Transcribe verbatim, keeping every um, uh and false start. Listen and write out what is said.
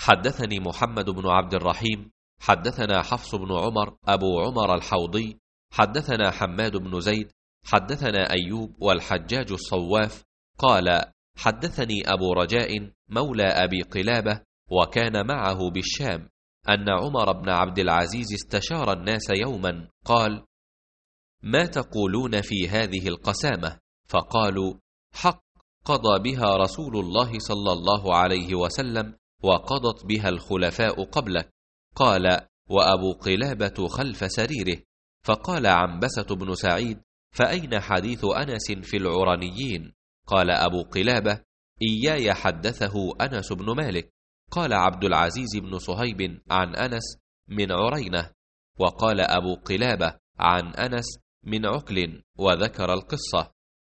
حدثني محمد بن عبد الرحيم حدثنا حفص بن عمر أبو عمر الحوضي حدثنا حماد بن زيد حدثنا أيوب والحجاج الصواف قال حدثني أبو رجاء مولى أبي قلابة وكان معه بالشام أن عمر بن عبد العزيز استشار الناس يوما قال: ما تقولون في هذه القسامة؟ فقالوا: حق قضى بها رسول الله صلى الله عليه وسلم وقضت بها الخلفاء قبلك. قال: وأبو قلابة خلف سريره. فقال عنبسة بن سعيد: فأين حديث أنس في العرنيين؟ قال أبو قلابة: إياي حدثه أنس بن مالك. قال عبد العزيز بن صهيب عن أنس من عرينة. وقال أبو قلابة عن أنس من عقل، وذكر القصة.